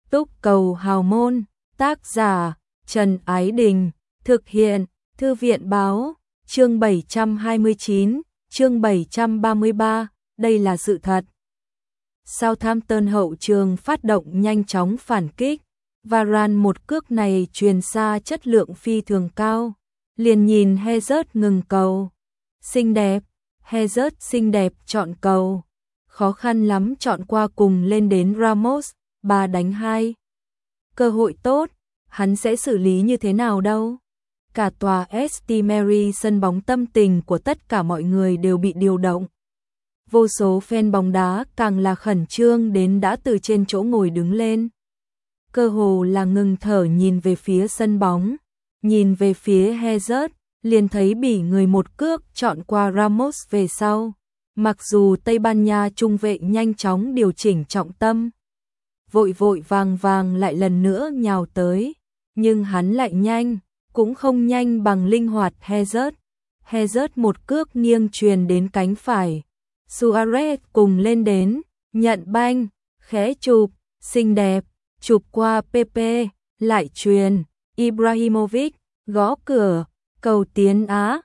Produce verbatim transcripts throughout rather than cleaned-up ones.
Túc cầu hào môn, tác giả Trần Ái Đình, thực hiện Thư viện báo, chương bảy trăm hai mươi chín, chương bảy trăm ba mươi ba, đây là sự thật. Southampton hậu trường phát động nhanh chóng phản kích, Varane một cước này truyền xa chất lượng phi thường cao, liền nhìn Hazard ngừng cầu. Xinh đẹp, Hazard xinh đẹp chọn cầu, khó khăn lắm chọn qua cùng lên đến Ramos, ba đánh hai. Cơ hội tốt, hắn sẽ xử lý như thế nào đâu? Cả tòa St Mary sân bóng tâm tình của tất cả mọi người đều bị điều động. Vô số fan bóng đá càng là khẩn trương đến đã từ trên chỗ ngồi đứng lên. Cơ hồ là ngừng thở nhìn về phía sân bóng, nhìn về phía Hazard, liền thấy bị người một cước chọn qua Ramos về sau. Mặc dù Tây Ban Nha trung vệ nhanh chóng điều chỉnh trọng tâm, vội vội vàng vàng lại lần nữa nhào tới, nhưng hắn lại nhanh, cũng không nhanh bằng linh hoạt Hazard. Hazard một cước nghiêng truyền đến cánh phải, Suarez cùng lên đến, nhận banh, khẽ chụp, xinh đẹp, chụp qua Pepe, lại truyền, Ibrahimovic, gõ cửa, cầu tiến Á.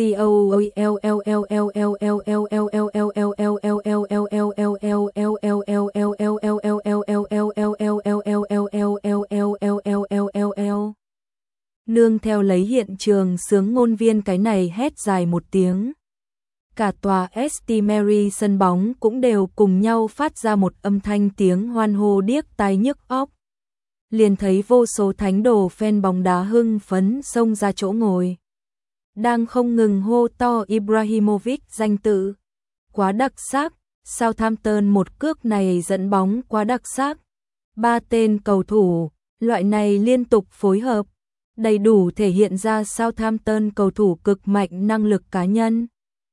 Nương theo lấy hiện trường sướng ngôn viên cái này hét dài một tiếng. Cả tòa St Mary sân bóng cũng đều cùng nhau phát ra một âm thanh tiếng hoan hô điếc tai nhức óc. Liền thấy vô số thánh đồ fan bóng đá hưng phấn xông ra chỗ ngồi, đang không ngừng hô to Ibrahimovic danh tự. Quá đặc sắc, Southampton một cước này dẫn bóng quá đặc sắc. Ba tên cầu thủ, loại này liên tục phối hợp, đầy đủ thể hiện ra Southampton cầu thủ cực mạnh năng lực cá nhân.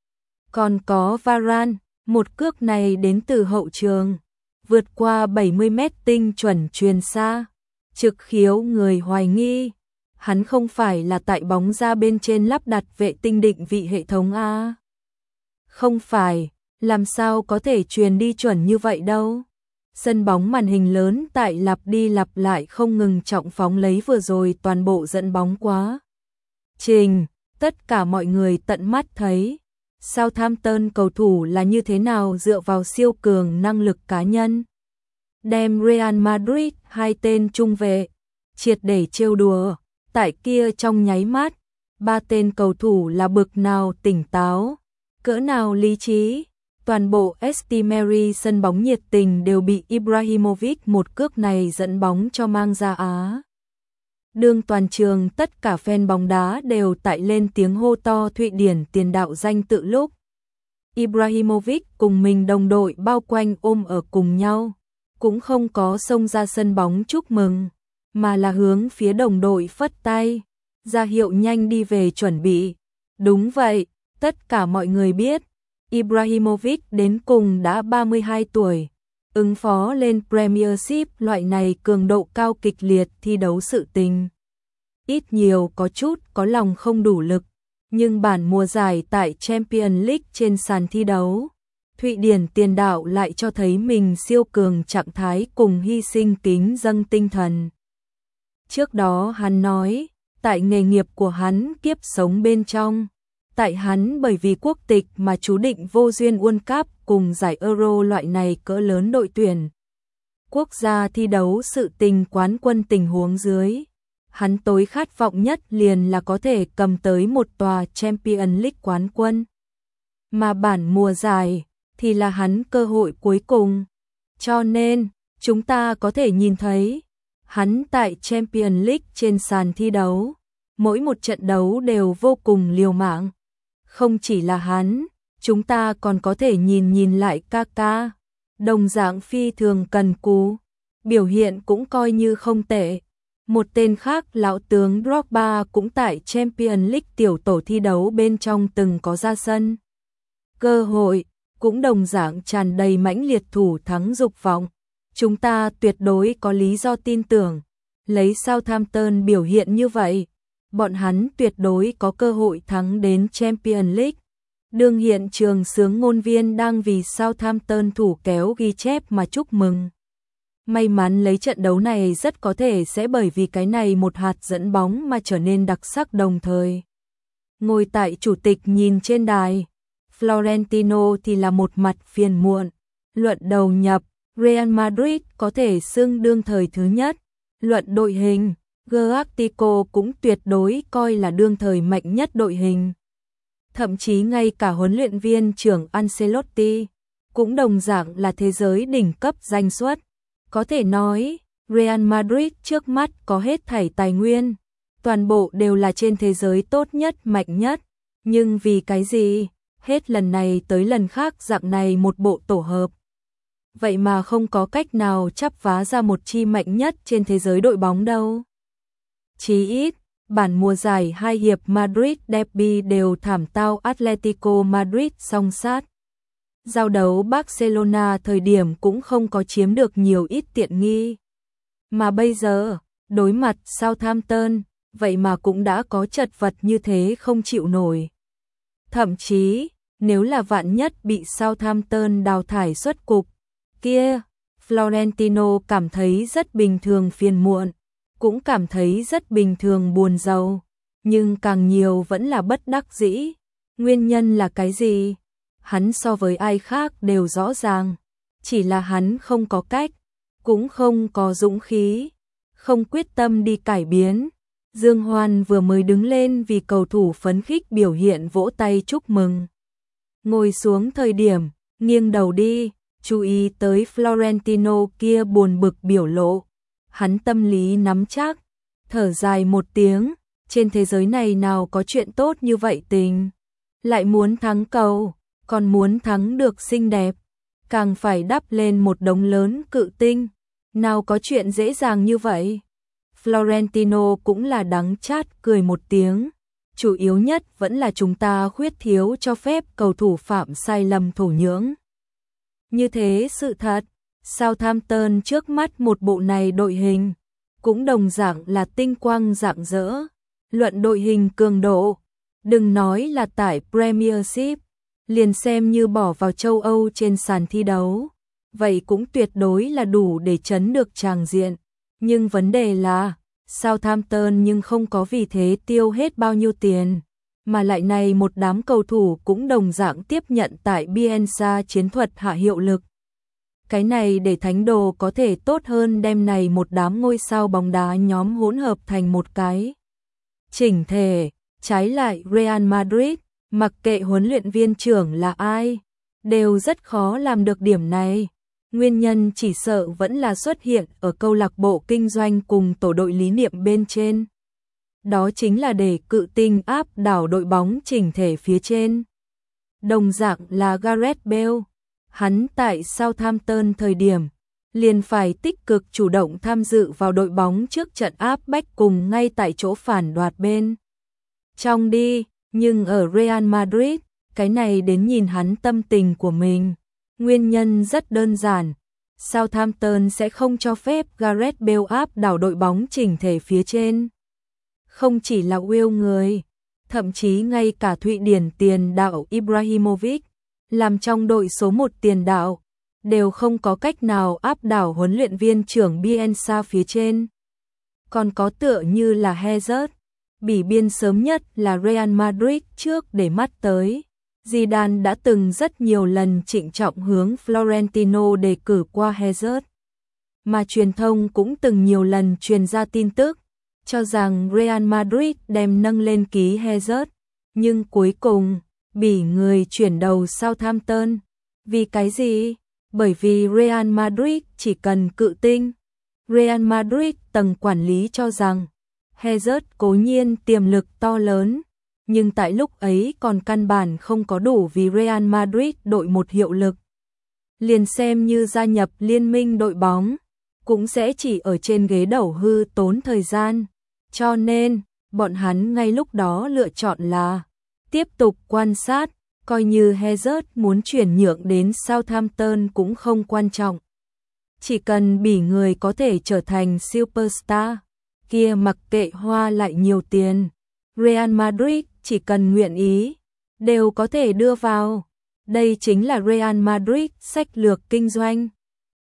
Còn có Varane, một cước này đến từ hậu trường, vượt qua bảy mươi mét tinh chuẩn truyền xa, trực khiếu người hoài nghi. Hắn không phải là tại bóng ra bên trên lắp đặt vệ tinh định vị hệ thống a? Không phải, làm sao có thể truyền đi chuẩn như vậy đâu? Sân bóng màn hình lớn tại lặp đi lặp lại không ngừng trọng phóng lấy vừa rồi toàn bộ dẫn bóng quá trình, tất cả mọi người tận mắt thấy Southampton cầu thủ là như thế nào dựa vào siêu cường năng lực cá nhân, đem Real Madrid hai tên trung vệ triệt để trêu đùa. Tại kia trong nháy mắt, ba tên cầu thủ là bực nào tỉnh táo, cỡ nào lý trí, toàn bộ St Mary sân bóng nhiệt tình đều bị Ibrahimovic một cước này dẫn bóng cho mang ra Á. Đương toàn trường tất cả fan bóng đá đều tại lên tiếng hô to Thụy Điển tiền đạo danh tự lúc, Ibrahimovic cùng mình đồng đội bao quanh ôm ở cùng nhau, cũng không có xông ra sân bóng chúc mừng, mà là hướng phía đồng đội phất tay, ra hiệu nhanh đi về chuẩn bị. Đúng vậy, tất cả mọi người biết, Ibrahimovic đến cùng đã ba mươi hai tuổi, ứng phó lên Premiership loại này cường độ cao kịch liệt thi đấu sự tình. Ít nhiều có chút có lòng không đủ lực, nhưng bản mùa giải tại Champions League trên sàn thi đấu, Thụy Điển tiền đạo lại cho thấy mình siêu cường trạng thái cùng hy sinh kính dâng tinh thần. Trước đó hắn nói, tại nghề nghiệp của hắn kiếp sống bên trong, tại hắn bởi vì quốc tịch mà chú định vô duyên World Cup cùng giải Euro loại này cỡ lớn đội tuyển quốc gia thi đấu sự tình quán quân tình huống dưới. Hắn tối khát vọng nhất liền là có thể cầm tới một tòa Champions League quán quân. Mà bản mùa giải thì là hắn cơ hội cuối cùng. Cho nên, chúng ta có thể nhìn thấy hắn tại Champions League trên sàn thi đấu, mỗi một trận đấu đều vô cùng liều mạng. Không chỉ là hắn, chúng ta còn có thể nhìn nhìn lại Kaka, đồng dạng phi thường cần cù, biểu hiện cũng coi như không tệ. Một tên khác lão tướng Drogba cũng tại Champions League tiểu tổ thi đấu bên trong từng có ra sân. Cơ hội, cũng đồng dạng tràn đầy mãnh liệt thủ thắng dục vọng. Chúng ta tuyệt đối có lý do tin tưởng, lấy Southampton biểu hiện như vậy, bọn hắn tuyệt đối có cơ hội thắng đến Champions League. Đương hiện trường sướng ngôn viên đang vì Southampton thủ kéo ghi chép mà chúc mừng. May mắn lấy trận đấu này rất có thể sẽ bởi vì cái này một hạt dẫn bóng mà trở nên đặc sắc đồng thời. Ngồi tại chủ tịch nhìn trên đài, Florentino thì là một mặt phiền muộn. Luận đầu nhập, Real Madrid có thể xưng đương thời thứ nhất. Luận đội hình, Galactico cũng tuyệt đối coi là đương thời mạnh nhất đội hình. Thậm chí ngay cả huấn luyện viên trưởng Ancelotti cũng đồng dạng là thế giới đỉnh cấp danh xuất. Có thể nói, Real Madrid trước mắt có hết thảy tài nguyên, toàn bộ đều là trên thế giới tốt nhất mạnh nhất. Nhưng vì cái gì, hết lần này tới lần khác dạng này một bộ tổ hợp. Vậy mà không có cách nào chắp vá ra một chi mạnh nhất trên thế giới đội bóng đâu. Chí ít, bản mùa giải hai hiệp Madrid derby đều thảm tao Atletico Madrid song sát. Giao đấu Barcelona thời điểm cũng không có chiếm được nhiều ít tiện nghi. Mà bây giờ, đối mặt Southampton, vậy mà cũng đã có chật vật như thế không chịu nổi. Thậm chí, nếu là vạn nhất bị Southampton đào thải xuất cục, kia, Florentino cảm thấy rất bình thường phiền muộn, cũng cảm thấy rất bình thường buồn rầu, nhưng càng nhiều vẫn là bất đắc dĩ. Nguyên nhân là cái gì? Hắn so với ai khác đều rõ ràng, chỉ là hắn không có cách, cũng không có dũng khí, không quyết tâm đi cải biến. Dương Hoan vừa mới đứng lên vì cầu thủ phấn khích biểu hiện vỗ tay chúc mừng. Ngồi xuống thời điểm, nghiêng đầu đi, chú ý tới Florentino kia buồn bực biểu lộ. Hắn tâm lý nắm chắc, thở dài một tiếng, trên thế giới này nào có chuyện tốt như vậy tình. Lại muốn thắng cầu, còn muốn thắng được xinh đẹp, càng phải đắp lên một đống lớn cự tinh. Nào có chuyện dễ dàng như vậy. Florentino cũng là đắng chát cười một tiếng. Chủ yếu nhất vẫn là chúng ta khuyết thiếu cho phép cầu thủ phạm sai lầm thổ nhưỡng. Như thế sự thật, Southampton trước mắt một bộ này đội hình, cũng đồng dạng là tinh quang rạng rỡ. Luận đội hình cường độ, đừng nói là tại Premiership, liền xem như bỏ vào châu Âu trên sàn thi đấu, vậy cũng tuyệt đối là đủ để chấn được tràng diện. Nhưng vấn đề là, Southampton nhưng không có vì thế tiêu hết bao nhiêu tiền, mà lại này một đám cầu thủ cũng đồng dạng tiếp nhận tại Bielsa chiến thuật hạ hiệu lực. Cái này để Thánh Đồ có thể tốt hơn đem này một đám ngôi sao bóng đá nhóm hỗn hợp thành một cái chỉnh thể. Trái lại Real Madrid, mặc kệ huấn luyện viên trưởng là ai, đều rất khó làm được điểm này. Nguyên nhân chỉ sợ vẫn là xuất hiện ở câu lạc bộ kinh doanh cùng tổ đội lý niệm bên trên. Đó chính là để cự tinh áp đảo đội bóng chỉnh thể phía trên. Đồng dạng là Gareth Bale, hắn tại Southampton thời điểm, liền phải tích cực chủ động tham dự vào đội bóng trước trận áp bách cùng ngay tại chỗ phản đoạt bên trong đi, nhưng ở Real Madrid, cái này đến nhìn hắn tâm tình của mình. Nguyên nhân rất đơn giản, Southampton sẽ không cho phép Gareth Bale áp đảo đội bóng chỉnh thể phía trên. Không chỉ là Will người, thậm chí ngay cả Thụy Điển tiền đạo Ibrahimovic, làm trong đội số một tiền đạo, đều không có cách nào áp đảo huấn luyện viên trưởng Bielsa phía trên. Còn có tựa như là Hazard, bỉ biên sớm nhất là Real Madrid trước để mắt tới. Zidane đã từng rất nhiều lần trịnh trọng hướng Florentino đề cử qua Hazard. Mà truyền thông cũng từng nhiều lần truyền ra tin tức, cho rằng Real Madrid đem nâng lên ký Hazard. Nhưng cuối cùng, bỉ người chuyển đầu Southampton. Vì cái gì? Bởi vì Real Madrid chỉ cần cự tinh. Real Madrid tầng quản lý cho rằng, Hazard cố nhiên tiềm lực to lớn, nhưng tại lúc ấy còn căn bản không có đủ vì Real Madrid đội một hiệu lực. Liền xem như gia nhập liên minh đội bóng, cũng sẽ chỉ ở trên ghế đầu hư tốn thời gian. Cho nên, bọn hắn ngay lúc đó lựa chọn là tiếp tục quan sát, coi như Hazard muốn chuyển nhượng đến Southampton cũng không quan trọng. Chỉ cần bỉ người có thể trở thành superstar, kia mặc kệ hoa lại nhiều tiền, Real Madrid chỉ cần nguyện ý, đều có thể đưa vào. Đây chính là Real Madrid sách lược kinh doanh.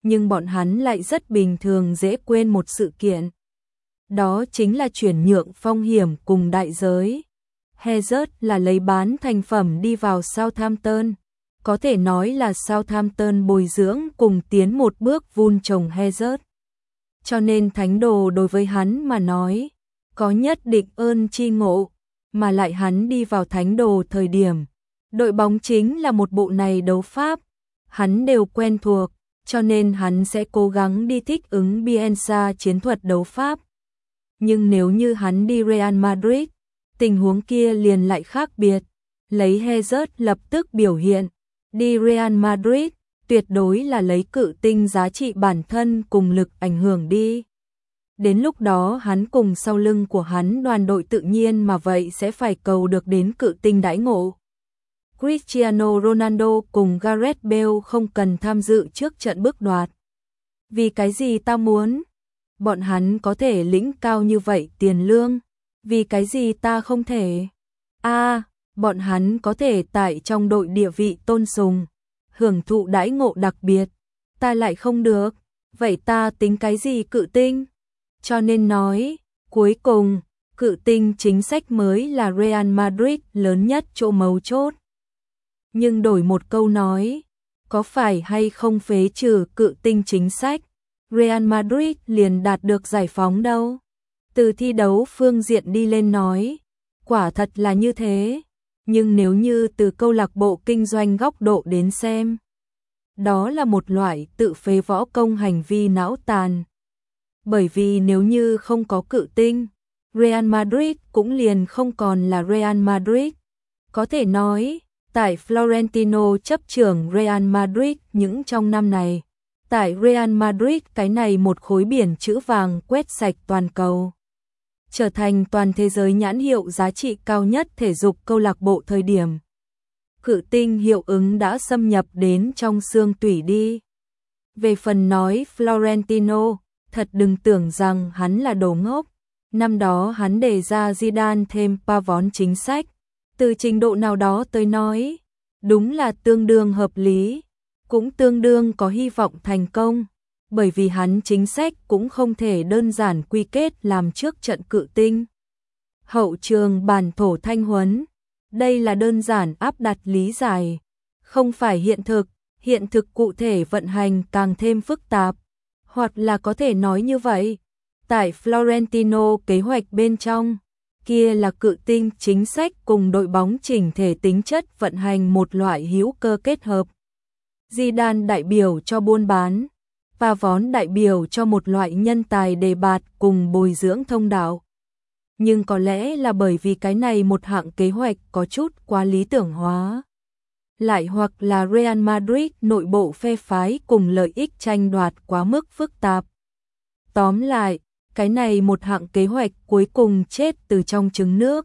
nhưng bọn hắn lại rất bình thường dễ quên một sự kiện. Đó chính là chuyển nhượng phong hiểm cùng đại giới. Hazard là lấy bán thành phẩm đi vào Southampton. Có thể nói là Southampton bồi dưỡng cùng tiến một bước vun trồng Hazard. Cho nên thánh đồ đối với hắn mà nói, có nhất định ơn tri ngộ, mà lại hắn đi vào thánh đồ thời điểm. Đội bóng chính là một bộ này đấu pháp, hắn đều quen thuộc, cho nên hắn sẽ cố gắng đi thích ứng Bielsa chiến thuật đấu pháp. Nhưng nếu như hắn đi Real Madrid, tình huống kia liền lại khác biệt. Lấy Hazard lập tức biểu hiện, đi Real Madrid, tuyệt đối là lấy cự tinh giá trị bản thân cùng lực ảnh hưởng đi. Đến lúc đó hắn cùng sau lưng của hắn đoàn đội tự nhiên mà vậy sẽ phải cầu được đến cự tinh đãi ngộ. Cristiano Ronaldo cùng Gareth Bale không cần tham dự trước trận bước đoạt. Vì cái gì ta muốn? Bọn hắn có thể lĩnh cao như vậy tiền lương. Vì cái gì ta không thể? A, à, bọn hắn có thể tại trong đội địa vị tôn sùng, hưởng thụ đãi ngộ đặc biệt. Ta lại không được. Vậy ta tính cái gì cự tinh? Cho nên nói, cuối cùng, cự tinh chính sách mới là Real Madrid lớn nhất chỗ mấu chốt. Nhưng đổi một câu nói, có phải hay không phế trừ cự tinh chính sách, Real Madrid liền đạt được giải phóng đâu. Từ thi đấu phương diện đi lên nói, quả thật là như thế, nhưng nếu như từ câu lạc bộ kinh doanh góc độ đến xem, đó là một loại tự phế võ công hành vi não tàn. Bởi vì nếu như không có cự tinh, Real Madrid cũng liền không còn là Real Madrid. Có thể nói, tại Florentino chấp trưởng Real Madrid những trong năm này, tại Real Madrid cái này một khối biển chữ vàng quét sạch toàn cầu, trở thành toàn thế giới nhãn hiệu giá trị cao nhất thể dục câu lạc bộ thời điểm. Cự tinh hiệu ứng đã xâm nhập đến trong xương tủy đi. Về phần nói Florentino, thật đừng tưởng rằng hắn là đồ ngốc. Năm đó hắn đề ra Zidane thêm Pavón chính sách, từ trình độ nào đó tới nói, đúng là tương đương hợp lý, cũng tương đương có hy vọng thành công, bởi vì hắn chính sách cũng không thể đơn giản quy kết làm trước trận cự tinh. Hậu trường bản thổ thanh huấn, đây là đơn giản áp đặt lý giải, không phải hiện thực, hiện thực cụ thể vận hành càng thêm phức tạp, hoặc là có thể nói như vậy, tại Florentino kế hoạch bên trong, kia là cự tinh chính sách cùng đội bóng chỉnh thể tính chất vận hành một loại hữu cơ kết hợp. Zidane đại biểu cho buôn bán, Pavón đại biểu cho một loại nhân tài đề bạt cùng bồi dưỡng thông đạo. Nhưng có lẽ là bởi vì cái này một hạng kế hoạch có chút quá lý tưởng hóa. Lại hoặc là Real Madrid nội bộ phe phái cùng lợi ích tranh đoạt quá mức phức tạp. Tóm lại, cái này một hạng kế hoạch cuối cùng chết từ trong trứng nước.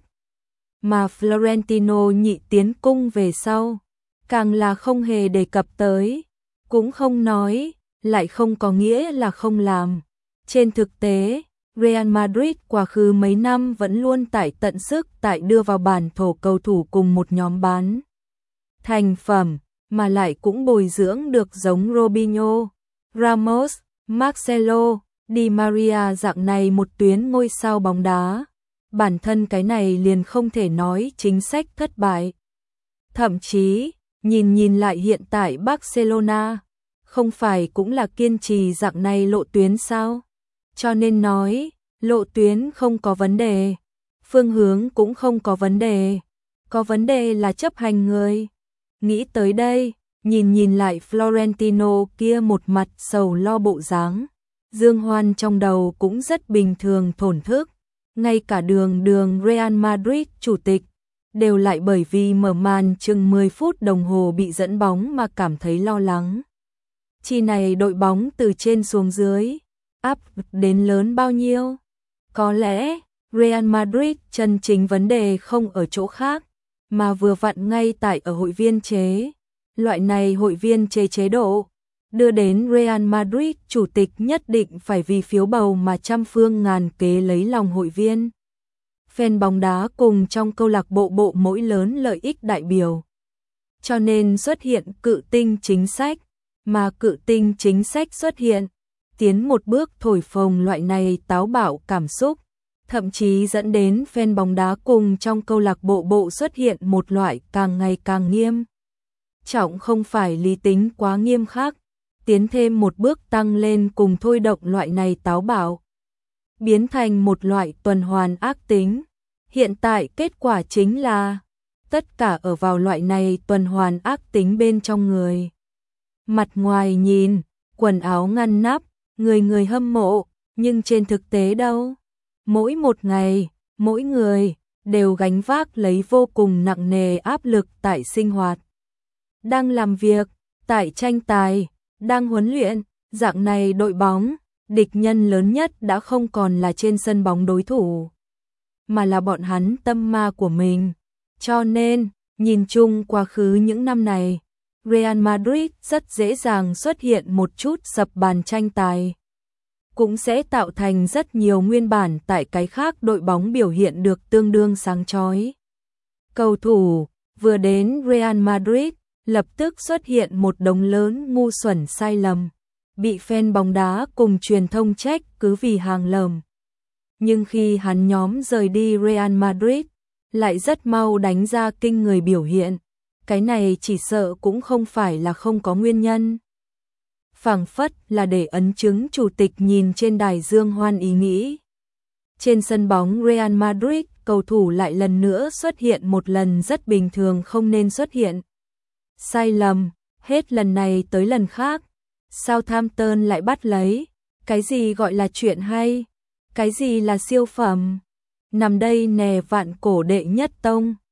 Mà Florentino nhị tiến cung về sau, càng là không hề đề cập tới, cũng không nói, lại không có nghĩa là không làm. Trên thực tế, Real Madrid quá khứ mấy năm vẫn luôn tải tận sức tại đưa vào bản thổ cầu thủ cùng một nhóm bán thành phẩm, mà lại cũng bồi dưỡng được giống Robinho, Ramos, Marcelo, Di Maria dạng này một tuyến ngôi sao bóng đá. Bản thân cái này liền không thể nói chính sách thất bại. Thậm chí, nhìn nhìn lại hiện tại Barcelona, không phải cũng là kiên trì dạng này lộ tuyến sao? Cho nên nói, lộ tuyến không có vấn đề, phương hướng cũng không có vấn đề, có vấn đề là chấp hành người. Nghĩ tới đây, nhìn nhìn lại Florentino kia một mặt sầu lo bộ dáng, Dương Hoan trong đầu cũng rất bình thường thổn thức, ngay cả đường đường Real Madrid chủ tịch, đều lại bởi vì mở màn chừng mười phút đồng hồ bị dẫn bóng mà cảm thấy lo lắng. Chi này đội bóng từ trên xuống dưới, áp đến lớn bao nhiêu? Có lẽ, Real Madrid chân chính vấn đề không ở chỗ khác, mà vừa vặn ngay tại ở hội viên chế. Loại này hội viên chế chế độ, đưa đến Real Madrid chủ tịch nhất định phải vì phiếu bầu mà trăm phương ngàn kế lấy lòng hội viên. Fan bóng đá cùng trong câu lạc bộ bộ mỗi lớn lợi ích đại biểu. Cho nên xuất hiện cự tinh chính sách, mà cự tinh chính sách xuất hiện, tiến một bước thổi phồng loại này táo bạo cảm xúc, thậm chí dẫn đến fan bóng đá cùng trong câu lạc bộ bộ xuất hiện một loại càng ngày càng nghiêm trọng không phải lý tính quá nghiêm khắc, tiến thêm một bước tăng lên cùng thôi động loại này táo bạo, biến thành một loại tuần hoàn ác tính. Hiện tại kết quả chính là tất cả ở vào loại này tuần hoàn ác tính bên trong người. Mặt ngoài nhìn, quần áo ngăn nắp, người người hâm mộ, nhưng trên thực tế đâu? Mỗi một ngày, mỗi người đều gánh vác lấy vô cùng nặng nề áp lực tại sinh hoạt. Đang làm việc, tại tranh tài, đang huấn luyện, dạng này đội bóng, địch nhân lớn nhất đã không còn là trên sân bóng đối thủ, mà là bọn hắn tâm ma của mình. Cho nên, nhìn chung quá khứ những năm này, Real Madrid rất dễ dàng xuất hiện một chút sập bàn tranh tài, cũng sẽ tạo thành rất nhiều nguyên bản tại cái khác đội bóng biểu hiện được tương đương sáng chói. Cầu thủ vừa đến Real Madrid, lập tức xuất hiện một đống lớn ngu xuẩn sai lầm, bị fan bóng đá cùng truyền thông trách cứ vì hàng lầm. Nhưng khi hắn nhóm rời đi Real Madrid, lại rất mau đánh ra kinh người biểu hiện, cái này chỉ sợ cũng không phải là không có nguyên nhân. Phảng phất là để ấn chứng chủ tịch nhìn trên đài dương hoan ý nghĩ. Trên sân bóng Real Madrid, cầu thủ lại lần nữa xuất hiện một lần rất bình thường không nên xuất hiện. Sai lầm, hết lần này tới lần khác, Southampton lại bắt lấy, cái gì gọi là chuyện hay, cái gì là siêu phẩm, nằm đây nè vạn cổ đệ nhất tông.